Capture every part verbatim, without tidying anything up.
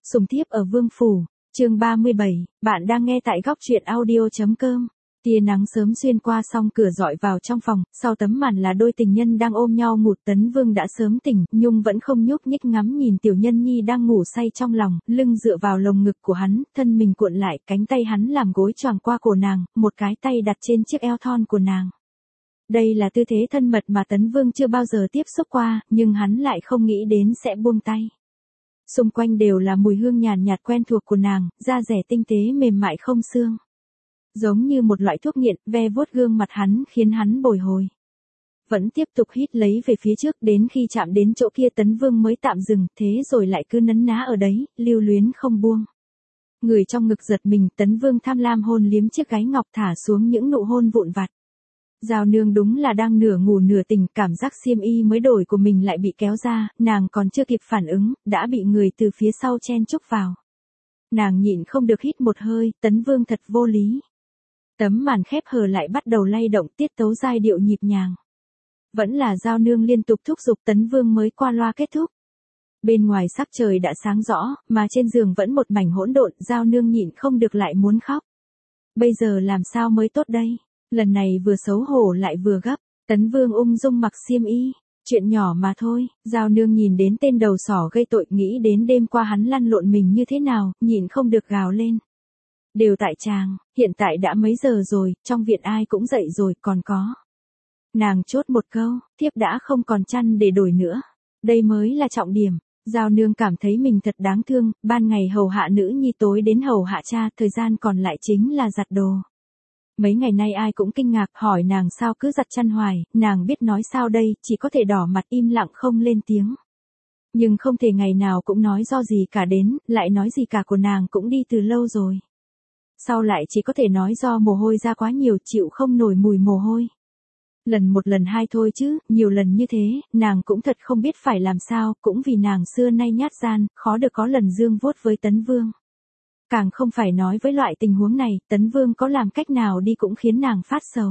Sùng thiếp ở vương phủ, chương ba mươi bảy, bạn đang nghe tại góc truyện audio.com. Tia nắng sớm xuyên qua song cửa dọi vào trong phòng, sau tấm màn là đôi tình nhân đang ôm nhau ngủ. Tấn Vương đã sớm tỉnh, Nhung vẫn không nhúc nhích ngắm nhìn tiểu nhân nhi đang ngủ say trong lòng, lưng dựa vào lồng ngực của hắn, thân mình cuộn lại, cánh tay hắn làm gối choàng qua cổ nàng, một cái tay đặt trên chiếc eo thon của nàng. Đây là tư thế thân mật mà Tấn Vương chưa bao giờ tiếp xúc qua, nhưng hắn lại không nghĩ đến sẽ buông tay. Xung quanh đều là mùi hương nhàn nhạt quen thuộc của nàng, da dẻ tinh tế mềm mại không xương. Giống như một loại thuốc nghiện, ve vuốt gương mặt hắn khiến hắn bồi hồi. Vẫn tiếp tục hít lấy về phía trước, đến khi chạm đến chỗ kia Tấn Vương mới tạm dừng, thế rồi lại cứ nấn ná ở đấy, lưu luyến không buông. Người trong ngực giật mình, Tấn Vương tham lam hôn liếm chiếc gáy ngọc thả xuống những nụ hôn vụn vặt. Giao Nương đúng là đang nửa ngủ nửa tỉnh, cảm giác xiêm y mới đổi của mình lại bị kéo ra, nàng còn chưa kịp phản ứng, đã bị người từ phía sau chen chúc vào. Nàng nhịn không được hít một hơi, Tấn Vương thật vô lý. Tấm màn khép hờ lại bắt đầu lay động, tiết tấu giai điệu nhịp nhàng. Vẫn là Giao Nương liên tục thúc giục, Tấn Vương mới qua loa kết thúc. Bên ngoài sắc trời đã sáng rõ, mà trên giường vẫn một mảnh hỗn độn, Giao Nương nhịn không được lại muốn khóc. Bây giờ làm sao mới tốt đây? Lần này vừa xấu hổ lại vừa gấp. Tấn Vương ung dung mặc xiêm y. Chuyện nhỏ mà thôi. Giao Nương nhìn đến tên đầu sỏ gây tội, nghĩ đến đêm qua hắn lăn lộn mình như thế nào, nhịn không được gào lên. Đều tại chàng, hiện tại đã mấy giờ rồi, trong viện ai cũng dậy rồi, còn có. Nàng chốt một câu, thiếp đã không còn chăn để đổi nữa. Đây mới là trọng điểm. Giao Nương cảm thấy mình thật đáng thương, ban ngày hầu hạ nữ nhi, tối đến hầu hạ cha, thời gian còn lại chính là giặt đồ. Mấy ngày nay ai cũng kinh ngạc hỏi nàng sao cứ giặt chăn hoài, nàng biết nói sao đây, chỉ có thể đỏ mặt im lặng không lên tiếng. Nhưng không thể ngày nào cũng nói do gì cả, đến, lại nói gì cả của nàng cũng đi từ lâu rồi. Sau lại chỉ có thể nói do mồ hôi ra quá nhiều, chịu không nổi mùi mồ hôi. Lần một lần hai thôi chứ, nhiều lần như thế, nàng cũng thật không biết phải làm sao, cũng vì nàng xưa nay nhát gan, khó được có lần dương vuốt với Tấn Vương. Càng không phải nói với loại tình huống này, Tấn Vương có làm cách nào đi cũng khiến nàng phát sầu.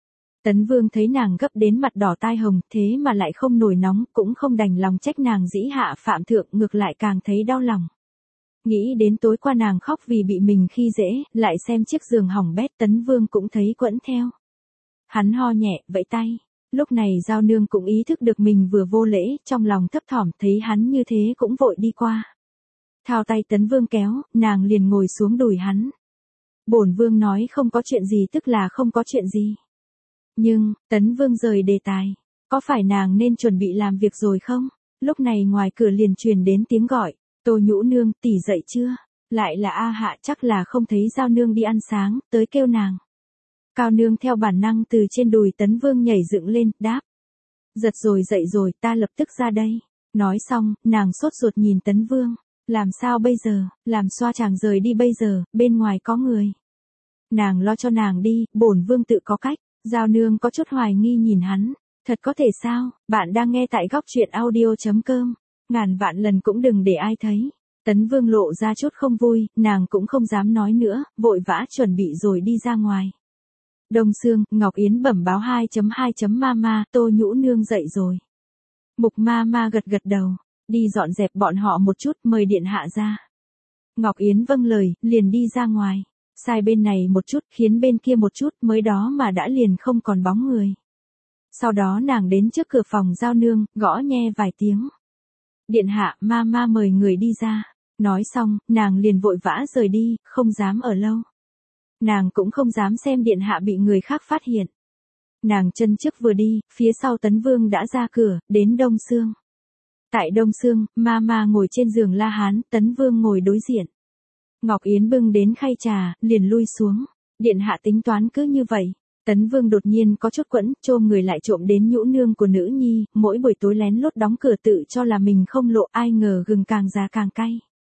Tấn Vương thấy nàng gấp đến mặt đỏ tai hồng, thế mà lại không nổi nóng, cũng không đành lòng trách nàng dĩ hạ phạm thượng, ngược lại càng thấy đau lòng. Nghĩ đến tối qua nàng khóc vì bị mình khi dễ, lại xem chiếc giường hỏng bét, Tấn Vương cũng thấy quẫn theo. Hắn ho nhẹ, vẫy tay. Lúc này Giao Nương cũng ý thức được mình vừa vô lễ, trong lòng thấp thỏm, thấy hắn như thế cũng vội đi qua. Thao tay Tấn Vương kéo, nàng liền ngồi xuống đùi hắn. Bổn Vương nói không có chuyện gì tức là không có chuyện gì. Nhưng, Tấn Vương rời đề tài. Có phải nàng nên chuẩn bị làm việc rồi không? Lúc này ngoài cửa liền truyền đến tiếng gọi. Tô Nhũ Nương, tỷ dậy chưa? Lại là A Hạ, chắc là không thấy Giao Nương đi ăn sáng, tới kêu nàng. Cao Nương theo bản năng từ trên đùi Tấn Vương nhảy dựng lên, đáp. Giật rồi dậy rồi, ta lập tức ra đây. Nói xong, nàng sốt ruột nhìn Tấn Vương. Làm sao bây giờ, làm xoa chàng rời đi bây giờ, bên ngoài có người. Nàng lo cho nàng đi, bổn Vương tự có cách. Giao Nương có chút hoài nghi nhìn hắn. Thật có thể sao? Bạn đang nghe tại góc truyện audio.com. Ngàn vạn lần cũng đừng để ai thấy. Tấn Vương lộ ra chút không vui, nàng cũng không dám nói nữa, vội vã chuẩn bị rồi đi ra ngoài. Đông Sương, Ngọc Yến bẩm báo hai chấm hai Mama, Tô Nhũ Nương dậy rồi. Mục Mama gật gật đầu. Đi dọn dẹp bọn họ một chút, mời điện hạ ra. Ngọc Yến vâng lời, liền đi ra ngoài. Sai bên này một chút, khiến bên kia một chút, mới đó mà đã liền không còn bóng người. Sau đó nàng đến trước cửa phòng Giao Nương, gõ nhe vài tiếng. Điện hạ, Mama mời người đi ra. Nói xong, nàng liền vội vã rời đi, không dám ở lâu. Nàng cũng không dám xem điện hạ bị người khác phát hiện. Nàng chân trước vừa đi, phía sau Tấn Vương đã ra cửa, đến Đông Sương. Tại Đông Sương, Mama ngồi trên giường La Hán, Tấn Vương ngồi đối diện. Ngọc Yến bưng đến khay trà, liền lui xuống. Điện hạ tính toán cứ như vậy. Tấn Vương đột nhiên có chút quẫn, chôm người lại trộm đến nhũ nương của nữ nhi, mỗi buổi tối lén lút đóng cửa tự cho là mình không lộ, ai ngờ gừng càng già càng cay.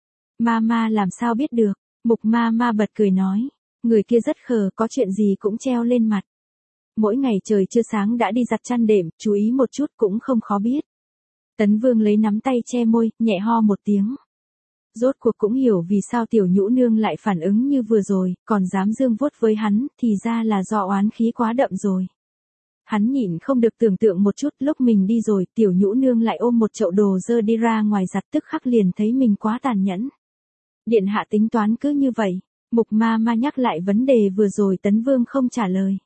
Mama làm sao biết được? Mục Mama bật cười nói. Người kia rất khờ, có chuyện gì cũng treo lên mặt. Mỗi ngày trời chưa sáng đã đi giặt chăn đệm, chú ý một chút cũng không khó biết. Tấn Vương lấy nắm tay che môi, nhẹ ho một tiếng. Rốt cuộc cũng hiểu vì sao tiểu Nhũ Nương lại phản ứng như vừa rồi, còn dám dương vuốt với hắn, thì ra là do oán khí quá đậm rồi. Hắn nhịn không được tưởng tượng một chút, lúc mình đi rồi, tiểu Nhũ Nương lại ôm một chậu đồ dơ đi ra ngoài giặt, tức khắc liền thấy mình quá tàn nhẫn. Điện hạ tính toán cứ như vậy. Mục ma ma nhắc lại vấn đề vừa rồi Tấn Vương không trả lời.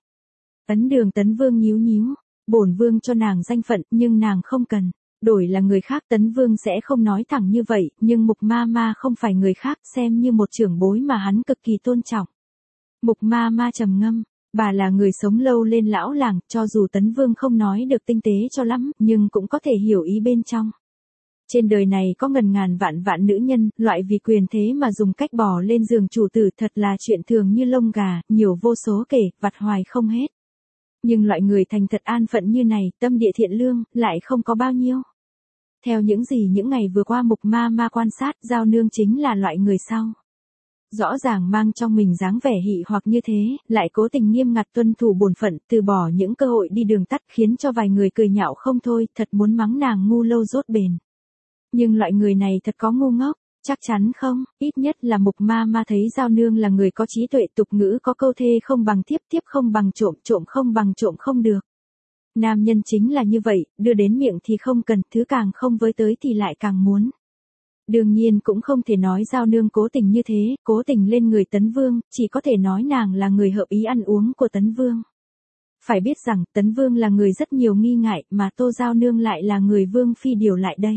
Ấn Đường Tấn Vương nhíu nhíu, bổn vương cho nàng danh phận nhưng nàng không cần. Đổi là người khác Tấn Vương sẽ không nói thẳng như vậy, nhưng Mục ma ma không phải người khác, xem như một trưởng bối mà hắn cực kỳ tôn trọng. Mục ma ma trầm ngâm, bà là người sống lâu lên lão làng, cho dù Tấn Vương không nói được tinh tế cho lắm, nhưng cũng có thể hiểu ý bên trong. Trên đời này có ngần ngàn vạn vạn nữ nhân, loại vì quyền thế mà dùng cách bò lên giường chủ tử thật là chuyện thường như lông gà, nhiều vô số kể, vặt hoài không hết. Nhưng loại người thành thật an phận như này, tâm địa thiện lương, lại không có bao nhiêu. Theo những gì những ngày vừa qua Mục ma ma quan sát, Giao Nương chính là loại người sau. Rõ ràng mang trong mình dáng vẻ hị hoặc như thế, lại cố tình nghiêm ngặt tuân thủ bổn phận, từ bỏ những cơ hội đi đường tắt khiến cho vài người cười nhạo không thôi, thật muốn mắng nàng ngu lâu dốt bền. Nhưng loại người này thật có ngu ngốc, chắc chắn không, ít nhất là Mục ma ma thấy Giao Nương là người có trí tuệ, tục ngữ có câu thê không bằng thiếp, thiếp không bằng trộm, trộm không bằng trộm không được. Nam nhân chính là như vậy, đưa đến miệng thì không cần, thứ càng không với tới thì lại càng muốn. Đương nhiên cũng không thể nói Giao Nương cố tình như thế, cố tình lên người Tấn Vương, chỉ có thể nói nàng là người hợp ý ăn uống của Tấn Vương. Phải biết rằng, Tấn Vương là người rất nhiều nghi ngại, mà Tô Giao Nương lại là người Vương Phi điều lại đây.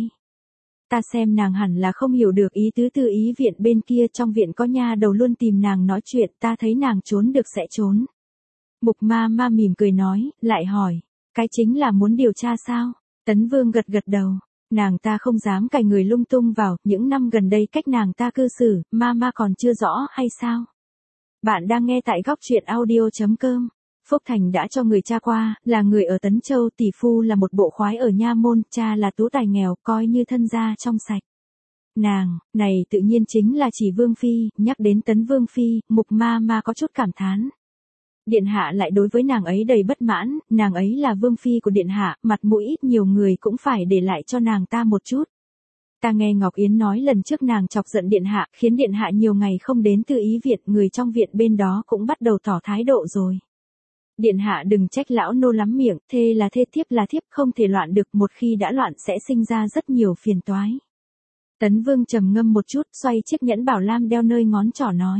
Ta xem nàng hẳn là không hiểu được ý tứ tư ý viện bên kia, trong viện có nha đầu luôn tìm nàng nói chuyện, ta thấy nàng trốn được sẽ trốn. Mục ma ma mỉm cười nói, lại hỏi, cái chính là muốn điều tra sao? Tấn Vương gật gật đầu, nàng ta không dám cài người lung tung vào, những năm gần đây cách nàng ta cư xử, ma ma còn chưa rõ hay sao? Bạn đang nghe tại góc truyện audio chấm com. Phúc Thành đã cho người cha qua, là người ở Tấn Châu, tỷ phu là một bộ khoái ở Nha Môn, cha là tú tài nghèo, coi như thân gia trong sạch. Nàng, này tự nhiên chính là chỉ Vương Phi, nhắc đến Tấn Vương Phi, Mục ma ma có chút cảm thán. Điện hạ lại đối với nàng ấy đầy bất mãn, nàng ấy là Vương Phi của Điện hạ, mặt mũi ít nhiều người cũng phải để lại cho nàng ta một chút. Ta nghe Ngọc Yến nói lần trước nàng chọc giận Điện hạ, khiến Điện hạ nhiều ngày không đến Tư Ý Viện, người trong viện bên đó cũng bắt đầu tỏ thái độ rồi. Điện hạ đừng trách lão nô lắm miệng, thê là thê, thiếp là thiếp, không thể loạn được, một khi đã loạn sẽ sinh ra rất nhiều phiền toái. Tấn Vương trầm ngâm một chút, xoay chiếc nhẫn bảo lam đeo nơi ngón trỏ nói.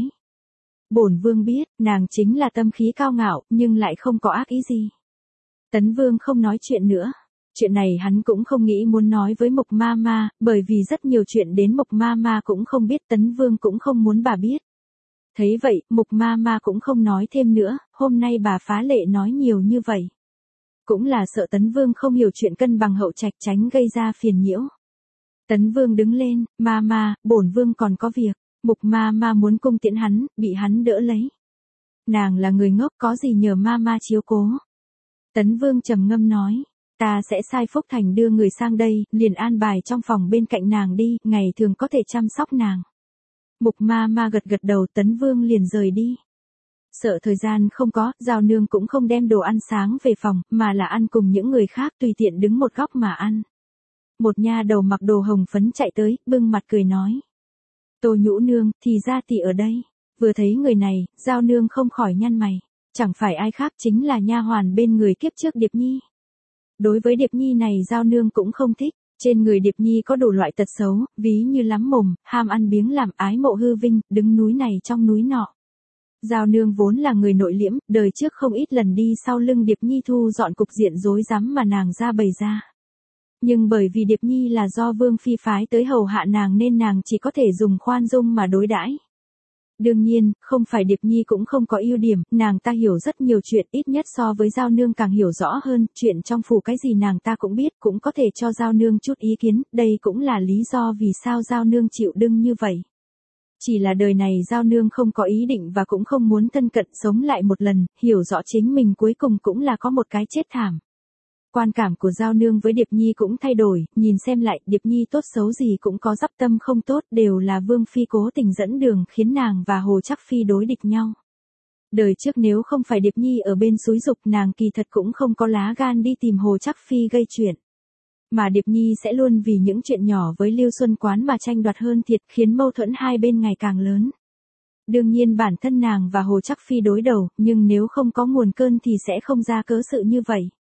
Bổn Vương biết, nàng chính là tâm khí cao ngạo, nhưng lại không có ác ý gì. Tấn Vương không nói chuyện nữa. Chuyện này hắn cũng không nghĩ muốn nói với Mục ma ma, bởi vì rất nhiều chuyện đến Mục ma ma cũng không biết, Tấn Vương cũng không muốn bà biết. Thấy vậy, Mục ma ma cũng không nói thêm nữa, hôm nay bà phá lệ nói nhiều như vậy. Cũng là sợ Tấn Vương không hiểu chuyện cân bằng hậu trạch, tránh gây ra phiền nhiễu. Tấn Vương đứng lên, ma ma, bổn Vương còn có việc. Mục ma ma muốn cung tiễn hắn, bị hắn đỡ lấy. Nàng là người ngốc, có gì nhờ ma ma chiếu cố. Tấn Vương trầm ngâm nói, ta sẽ sai Phúc Thành đưa người sang đây, liền an bài trong phòng bên cạnh nàng đi, ngày thường có thể chăm sóc nàng. Mục ma ma gật gật đầu, Tấn Vương liền rời đi. Sợ thời gian không có, Giao Nương cũng không đem đồ ăn sáng về phòng, mà là ăn cùng những người khác, tùy tiện đứng một góc mà ăn. Một nha đầu mặc đồ hồng phấn chạy tới, bưng mặt cười nói. Tô Nhũ Nương, thì ra tỷ ở đây. Vừa thấy người này, Giao Nương không khỏi nhăn mày. Chẳng phải ai khác chính là nha hoàn bên người kiếp trước Điệp Nhi. Đối với Điệp Nhi này Giao Nương cũng không thích. Trên người Điệp Nhi có đủ loại tật xấu, ví như lắm mồm, ham ăn biếng làm, ái mộ hư vinh, đứng núi này trong núi nọ. Giao Nương vốn là người nội liễm, đời trước không ít lần đi sau lưng Điệp Nhi thu dọn cục diện rối rắm mà nàng ra bày ra. Nhưng bởi vì Điệp Nhi là do Vương Phi phái tới hầu hạ nàng nên nàng chỉ có thể dùng khoan dung mà đối đãi. Đương nhiên, không phải Điệp Nhi cũng không có ưu điểm, nàng ta hiểu rất nhiều chuyện, ít nhất so với Giao Nương càng hiểu rõ hơn, chuyện trong phủ cái gì nàng ta cũng biết, cũng có thể cho Giao Nương chút ý kiến, đây cũng là lý do vì sao Giao Nương chịu đựng như vậy. Chỉ là đời này Giao Nương không có ý định và cũng không muốn thân cận sống lại một lần, hiểu rõ chính mình cuối cùng cũng là có một cái chết thảm. Quan cảm của Giao Nương với Điệp Nhi cũng thay đổi, nhìn xem lại, Điệp Nhi tốt xấu gì cũng có dắp tâm không tốt, đều là Vương Phi cố tình dẫn đường khiến nàng và Hồ Trắc Phi đối địch nhau. Đời trước nếu không phải Điệp Nhi ở bên xúi giục nàng kỳ thật cũng không có lá gan đi tìm Hồ Trắc Phi gây chuyện. Mà Điệp Nhi sẽ luôn vì những chuyện nhỏ với Lưu Xuân Quán mà tranh đoạt hơn thiệt, khiến mâu thuẫn hai bên ngày càng lớn. Đương nhiên bản thân nàng và Hồ Trắc Phi đối đầu, nhưng nếu không có nguồn cơn thì sẽ không ra cớ sự như vậy.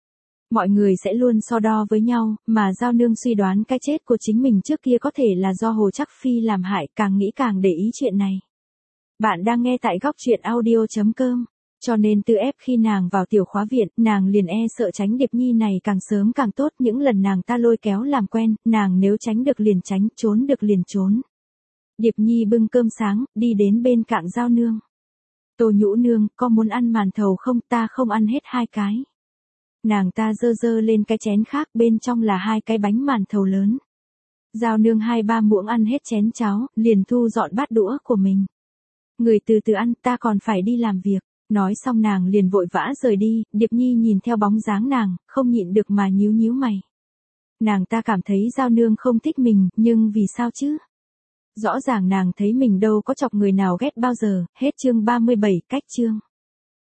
Mọi người sẽ luôn so đo với nhau, mà Giao Nương suy đoán cái chết của chính mình trước kia có thể là do Hồ Trắc Phi làm hại, càng nghĩ càng để ý chuyện này. Bạn đang nghe tại góc truyện audio.com. Cho nên từ ép khi nàng vào tiểu khóa viện, nàng liền e sợ tránh Điệp Nhi này càng sớm càng tốt. Những lần nàng ta lôi kéo làm quen, nàng nếu tránh được liền tránh, trốn được liền trốn. Điệp Nhi bưng cơm sáng, đi đến bên cạnh Giao Nương. Tô Nhũ Nương, có muốn ăn màn thầu không? Ta không ăn hết hai cái. Nàng ta dơ dơ lên cái chén khác, bên trong là hai cái bánh màn thầu lớn. Giao Nương hai ba muỗng ăn hết chén cháo, liền thu dọn bát đũa của mình. Người từ từ ăn, ta còn phải đi làm việc. Nói xong nàng liền vội vã rời đi. Điệp Nhi nhìn theo bóng dáng nàng, không nhịn được mà nhíu nhíu mày. Nàng ta cảm thấy Giao Nương không thích mình, nhưng vì sao chứ? Rõ ràng nàng thấy mình đâu có chọc người nào ghét bao giờ. Hết chương ba mươi bảy, cách chương.